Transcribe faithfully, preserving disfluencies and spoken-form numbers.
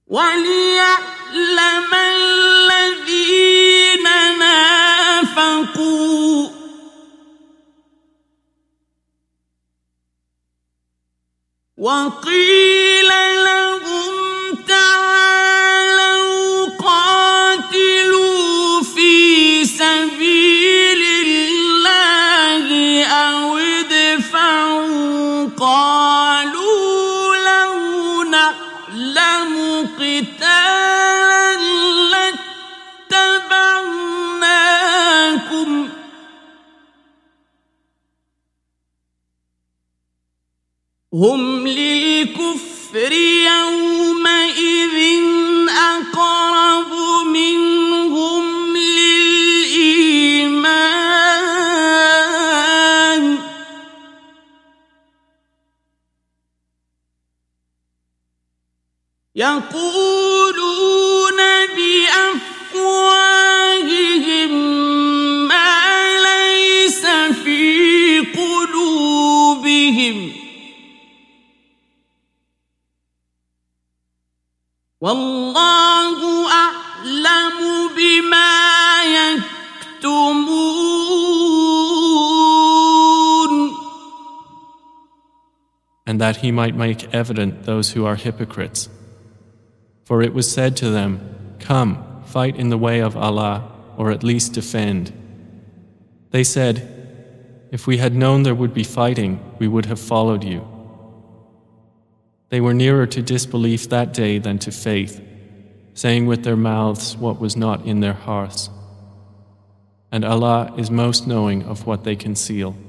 وَلِيَعْلَمَ الَّذِينَ نَافَقُوا وَقِيلَ لَهُمْ تَعَالَوْا قَاتِلُوا فِي سَبِيلِ اللَّهِ أَوِ ادْفَعُوا قَالُوا لَوْ نَعْلَمُ قِتَالًا لَاتَّبَعْنَاكُمْ هُمْ لِلْكُفْرِ يَوْمَئِذٍ أَقْرَبُ مِنْهُمْ لِلْإِيمَانِ يَقُولُونَ بِأَفْوَاهِهِم مَّا لَيْسَ فِي قُلُوبِهِمْ وَاللَّهُ أَعْلَمُ بِمَا يَكْتُمُونَ. And that he might make evident those who are hypocrites. For it was said to them, "Come, fight in the way of Allah, or at least defend." They said, "If we had known there would be fighting, we would have followed you." They were nearer to disbelief that day than to faith, saying with their mouths what was not in their hearts. And Allah is most knowing of what they conceal.